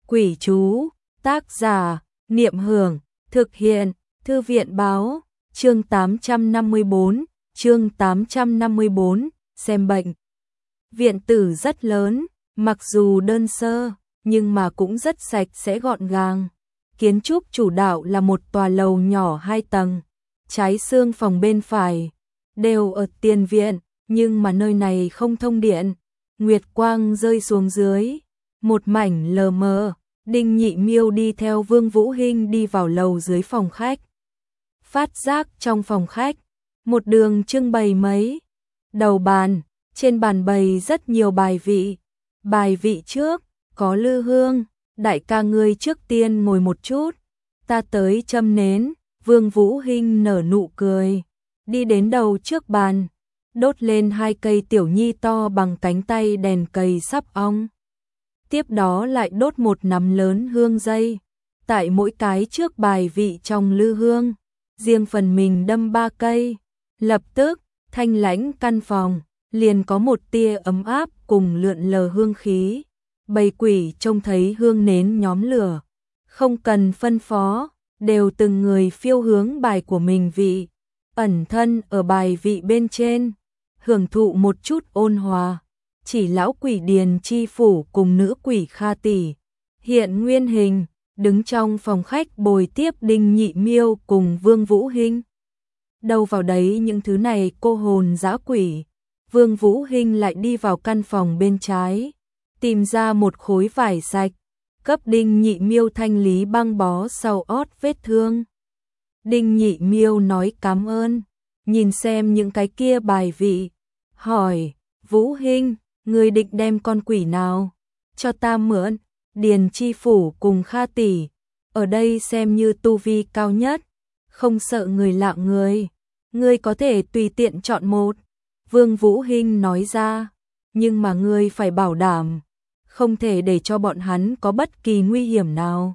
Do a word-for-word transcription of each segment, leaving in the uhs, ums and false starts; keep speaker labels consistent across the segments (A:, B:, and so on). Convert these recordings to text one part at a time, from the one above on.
A: Quỷ chú, tác giả, Niệm Hưởng, thực hiện, Thư viện Báo, chương tám trăm năm mươi bốn, chương tám trăm năm mươi bốn, xem bệnh. Viện tử rất lớn, mặc dù đơn sơ, nhưng mà cũng rất sạch sẽ gọn gàng. Kiến trúc chủ đạo là một tòa lầu nhỏ hai tầng, trái xương phòng bên phải, đều ở tiền viện, nhưng mà nơi này không thông điện. Nguyệt quang rơi xuống dưới, một mảnh lờ mờ. Đinh Nhị Miêu đi theo Vương Vũ Hinh đi vào lầu dưới phòng khách. Phát giác trong phòng khách, một đường trưng bày mấy đầu bàn, trên bàn bày rất nhiều bài vị. Bài vị trước, có lư hương, đại ca ngươi trước tiên ngồi một chút, ta tới châm nến. Vương Vũ Hinh nở nụ cười, đi đến đầu trước bàn, đốt lên hai cây tiểu nhi to bằng cánh tay đèn cầy sắp ong. Tiếp đó lại đốt một nắm lớn hương dây, tại mỗi cái trước bài vị trong lư hương, riêng phần mình đâm ba cây. Lập tức, thanh lãnh căn phòng, liền có một tia ấm áp cùng lượn lờ hương khí. Bầy quỷ trông thấy hương nến nhóm lửa, không cần phân phó, đều từng người phiêu hướng bài của mình vị, ẩn thân ở bài vị bên trên, hưởng thụ một chút ôn hòa. Chỉ lão quỷ Điền Chi Phủ cùng nữ quỷ Kha Tỷ hiện nguyên hình, đứng trong phòng khách bồi tiếp Đinh Nhị Miêu cùng Vương Vũ Hinh. Đâu vào đấy những thứ này cô hồn dã quỷ. Vương Vũ Hinh lại đi vào căn phòng bên trái, tìm ra một khối vải sạch, cấp Đinh Nhị Miêu thanh lý băng bó sau ót vết thương. Đinh Nhị Miêu nói cảm ơn, nhìn xem những cái kia bài vị, hỏi, Vũ Hinh, ngươi định đem con quỷ nào cho ta mượn? Điền Chi Phủ cùng Kha Tỷ ở đây xem như tu vi cao nhất, không sợ người lạ người, ngươi có thể tùy tiện chọn một. Vương Vũ Hinh nói ra, nhưng mà ngươi phải bảo đảm, không thể để cho bọn hắn có bất kỳ nguy hiểm nào.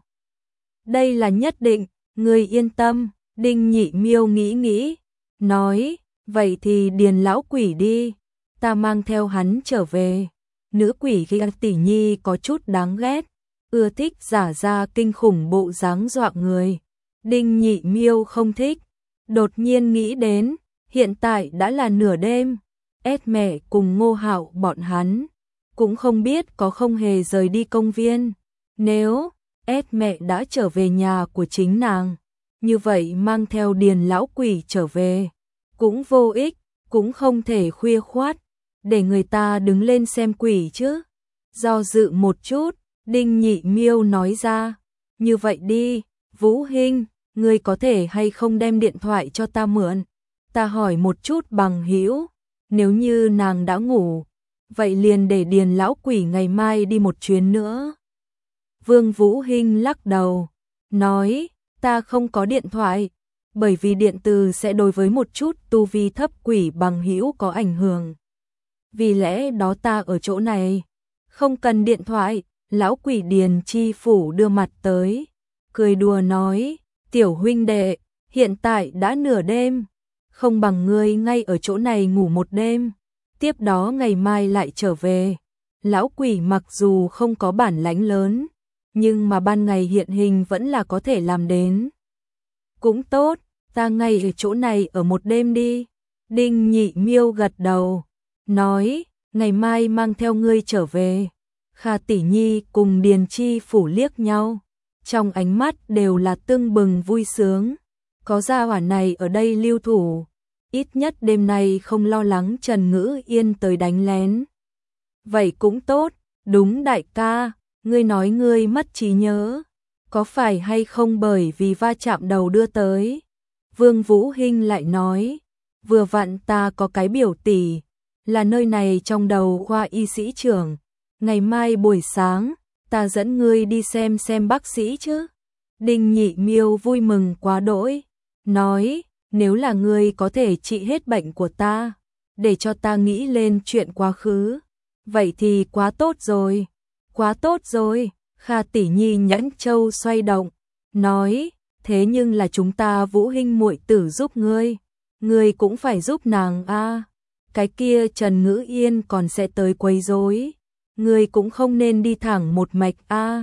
A: Đây là nhất định, ngươi yên tâm. Đinh Nhị Miêu nghĩ nghĩ, nói, vậy thì điền lão quỷ đi, ta mang theo hắn trở về. Nữ quỷ Kha Tỷ Nhi có chút đáng ghét, ưa thích giả ra kinh khủng bộ dáng dọa người. Đinh Nhị Miêu không thích, đột nhiên nghĩ đến, hiện tại đã là nửa đêm, ét mẹ cùng Ngô Hạo bọn hắn cũng không biết có không hề rời đi công viên. Nếu ét mẹ đã trở về nhà của chính nàng, như vậy mang theo điền lão quỷ trở về cũng vô ích, cũng không thể khuya khoát để người ta đứng lên xem quỷ chứ. Do dự một chút, Đinh Nhị Miêu nói ra, như vậy đi, Vũ Hinh, ngươi có thể hay không đem điện thoại cho ta mượn? Ta hỏi một chút bằng hữu, nếu như nàng đã ngủ, vậy liền để điền lão quỷ ngày mai đi một chuyến nữa. Vương Vũ Hinh lắc đầu, nói, ta không có điện thoại, bởi vì điện từ sẽ đối với một chút tu vi thấp quỷ bằng hữu có ảnh hưởng. Vì lẽ đó ta ở chỗ này, không cần điện thoại. Lão quỷ Điền Chi Phủ đưa mặt tới, cười đùa nói, tiểu huynh đệ, hiện tại đã nửa đêm, không bằng ngươi ngay ở chỗ này ngủ một đêm, tiếp đó ngày mai lại trở về. Lão quỷ mặc dù không có bản lãnh lớn, nhưng mà ban ngày hiện hình vẫn là có thể làm đến. Cũng tốt, ta ngay ở chỗ này ở một đêm đi. Đinh Nhị Miêu gật đầu, nói, ngày mai mang theo ngươi trở về. Kha Tỷ Nhi cùng Điền Chi Phủ liếc nhau, trong ánh mắt đều là tưng bừng vui sướng. Có gia hỏa này ở đây lưu thủ, ít nhất đêm nay không lo lắng Trần Ngữ Yên tới đánh lén. Vậy cũng tốt, đúng đại ca, ngươi nói ngươi mất trí nhớ, có phải hay không bởi vì va chạm đầu đưa tới? Vương Vũ Hinh lại nói, vừa vặn ta có cái biểu tỷ, là nơi này trong đầu khoa y sĩ trưởng. Ngày mai buổi sáng, ta dẫn ngươi đi xem xem bác sĩ chứ. Đinh Nhị Miêu vui mừng quá đỗi, nói, nếu là ngươi có thể trị hết bệnh của ta, để cho ta nghĩ lên chuyện quá khứ, vậy thì quá tốt rồi, quá tốt rồi. Kha Tỷ Nhi nhãn châu xoay động, nói, thế nhưng là chúng ta Vũ Hinh muội tử giúp ngươi, ngươi cũng phải giúp nàng a. Cái kia Trần Ngữ Yên còn sẽ tới quấy rối, ngươi cũng không nên đi thẳng một mạch a.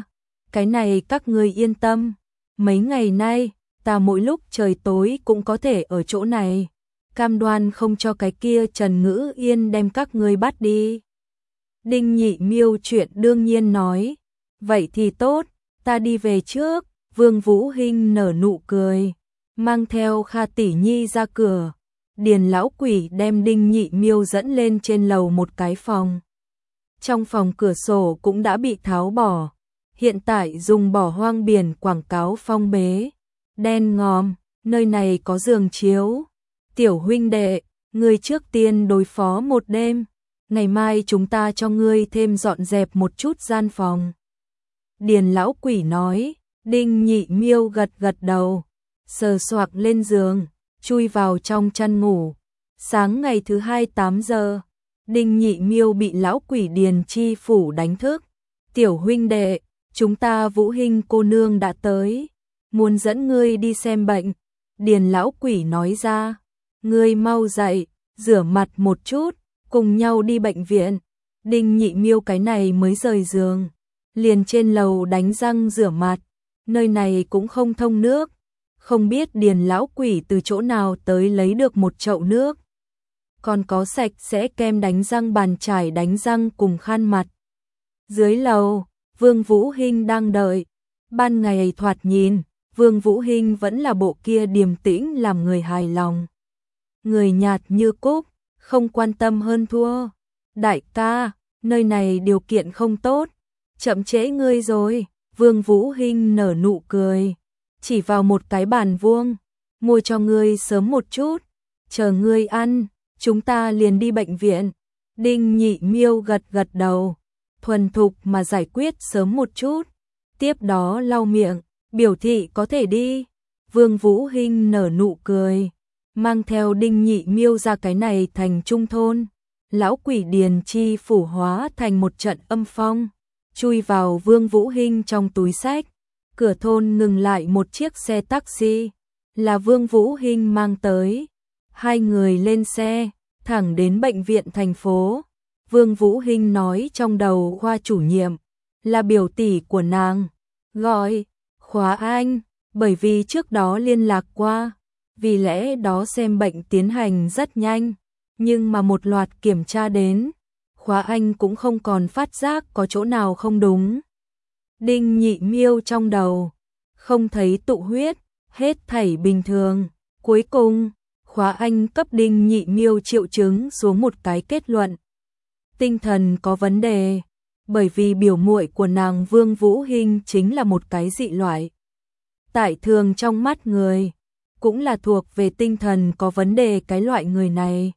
A: cái này các ngươi yên tâm, mấy ngày nay, ta mỗi lúc trời tối cũng có thể ở chỗ này, cam đoan không cho cái kia Trần Ngữ Yên đem các ngươi bắt đi. Đinh Nhị Miêu chuyện đương nhiên nói, vậy thì tốt, ta đi về trước. Vương Vũ Hinh nở nụ cười, mang theo Kha tỷ nhi ra cửa. Điền lão quỷ đem Đinh Nhị Miêu dẫn lên trên lầu một cái phòng. Trong phòng cửa sổ cũng đã bị tháo bỏ, hiện tại dùng bỏ hoang biển quảng cáo phong bế. Đen ngòm, nơi này có giường chiếu. Tiểu huynh đệ, ngươi trước tiên đối phó một đêm, ngày mai chúng ta cho ngươi thêm dọn dẹp một chút gian phòng. Điền lão quỷ nói. Đinh Nhị Miêu gật gật đầu, sờ soạc lên giường, chui vào trong chăn ngủ. Sáng ngày thứ hai tám giờ, Đinh Nhị Miêu bị lão quỷ Điền Chi Phủ đánh thức. Tiểu huynh đệ, chúng ta Vũ Hinh cô nương đã tới, muốn dẫn ngươi đi xem bệnh. Điền lão quỷ nói ra, ngươi mau dậy, rửa mặt một chút, cùng nhau đi bệnh viện. Đinh Nhị Miêu cái này mới rời giường, liền trên lầu đánh răng rửa mặt. Nơi này cũng không thông nước, không biết Điền lão quỷ từ chỗ nào tới lấy được một chậu nước. Còn có sạch sẽ kem đánh răng, bàn chải đánh răng cùng khăn mặt. Dưới lầu, Vương Vũ Hinh đang đợi. Ban ngày thoạt nhìn, Vương Vũ Hinh vẫn là bộ kia điềm tĩnh làm người hài lòng. Người nhạt như cúc, không quan tâm hơn thua. Đại ca, nơi này điều kiện không tốt, chậm trễ ngươi rồi. Vương Vũ Hinh nở nụ cười, chỉ vào một cái bàn vuông, mua cho ngươi sớm một chút, chờ ngươi ăn, chúng ta liền đi bệnh viện. Đinh Nhị Miêu gật gật đầu, thuần thục mà giải quyết sớm một chút, tiếp đó lau miệng, biểu thị có thể đi. Vương Vũ Hinh nở nụ cười, mang theo Đinh Nhị Miêu ra cái này thành trung thôn. Lão quỷ Điền Chi Phủ hóa thành một trận âm phong, chui vào Vương Vũ Hinh trong túi xách. Cửa thôn ngừng lại một chiếc xe taxi, là Vương Vũ Hinh mang tới. Hai người lên xe, thẳng đến bệnh viện thành phố. Vương Vũ Hinh nói trong đầu khoa chủ nhiệm, là biểu tỷ của nàng, gọi Khóa Anh, bởi vì trước đó liên lạc qua, vì lẽ đó xem bệnh tiến hành rất nhanh, nhưng mà một loạt kiểm tra đến, Khóa Anh cũng không còn phát giác có chỗ nào không đúng. Đinh Nhị Miêu trong đầu, không thấy tụ huyết, hết thảy bình thường. Cuối cùng, Khóa Anh cấp Đinh Nhị Miêu triệu chứng xuống một cái kết luận. Tinh thần có vấn đề, bởi vì biểu muội của nàng Vương Vũ Hinh chính là một cái dị loại. Tại thường trong mắt người, cũng là thuộc về tinh thần có vấn đề cái loại người này.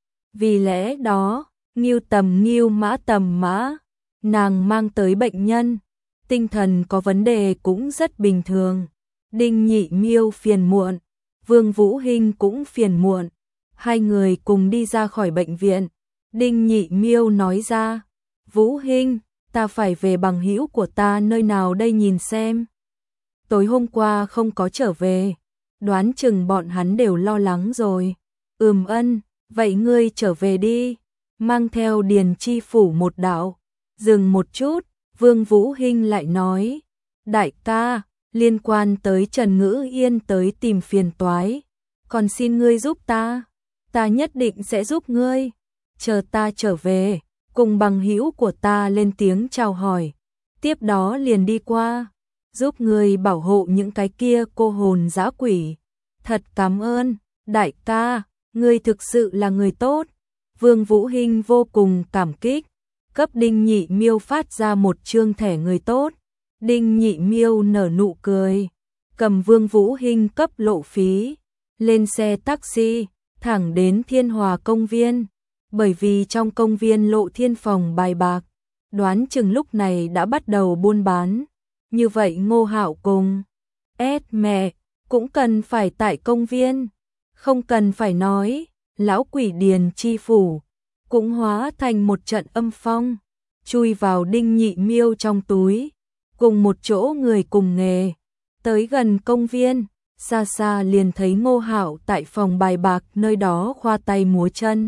A: Vì lẽ đó, Ngưu tầm ngưu mã tầm mã, nàng mang tới bệnh nhân, tinh thần có vấn đề cũng rất bình thường. Đinh Nhị Miêu phiền muộn, Vương Vũ Hinh cũng phiền muộn, hai người cùng đi ra khỏi bệnh viện. Đinh Nhị Miêu nói ra, Vũ Hinh, ta phải về bằng hữu của ta nơi nào đây nhìn xem. Tối hôm qua không có trở về, đoán chừng bọn hắn đều lo lắng rồi. Ừm ân, vậy ngươi trở về đi, mang theo Điền Chi Phủ một đạo. Dừng một chút, Vương Vũ Hinh lại nói, đại ca, liên quan tới Trần Ngữ Yên tới tìm phiền toái, còn xin ngươi giúp ta, ta nhất định sẽ giúp ngươi. Chờ ta trở về, cùng bằng hữu của ta lên tiếng chào hỏi, tiếp đó liền đi qua, giúp ngươi bảo hộ những cái kia cô hồn dã quỷ. Thật cảm ơn, đại ca, ngươi thực sự là người tốt. Vương Vũ Hinh vô cùng cảm kích, cấp Đinh Nhị Miêu phát ra một trương thẻ người tốt. Đinh Nhị Miêu nở nụ cười, cầm Vương Vũ Hinh cấp lộ phí, lên xe taxi, thẳng đến Thiên Hòa công viên. Bởi vì trong công viên Lộ Thiên phòng bài bạc, đoán chừng lúc này đã bắt đầu buôn bán. Như vậy Ngô Hạo cùng ét mẹ cũng cần phải tại công viên. Không cần phải nói, lão quỷ Điền Chi Phủ cũng hóa thành một trận âm phong, chui vào Đinh Nhị Miêu trong túi, cùng một chỗ người cùng nghề. Tới gần công viên, xa xa liền thấy Ngô Hạo tại phòng bài bạc nơi đó khoa tay múa chân.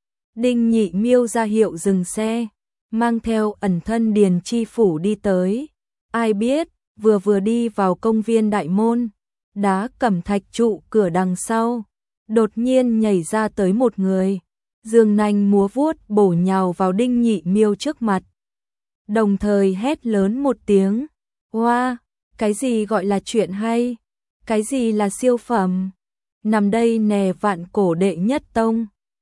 A: Đinh Nhị Miêu ra hiệu dừng xe, mang theo ẩn thân Điền Chi Phủ đi tới. Ai biết, vừa vừa đi vào công viên đại môn, đá cẩm thạch trụ cửa đằng sau, đột nhiên nhảy ra tới một người, dương nanh múa vuốt bổ nhào vào Đinh Nhị Miêu trước mặt. Đồng thời hét lớn một tiếng, "Oa, wow, cái gì gọi là chuyện hay? Cái gì là siêu phẩm? Nằm đây nè vạn cổ đệ nhất tông."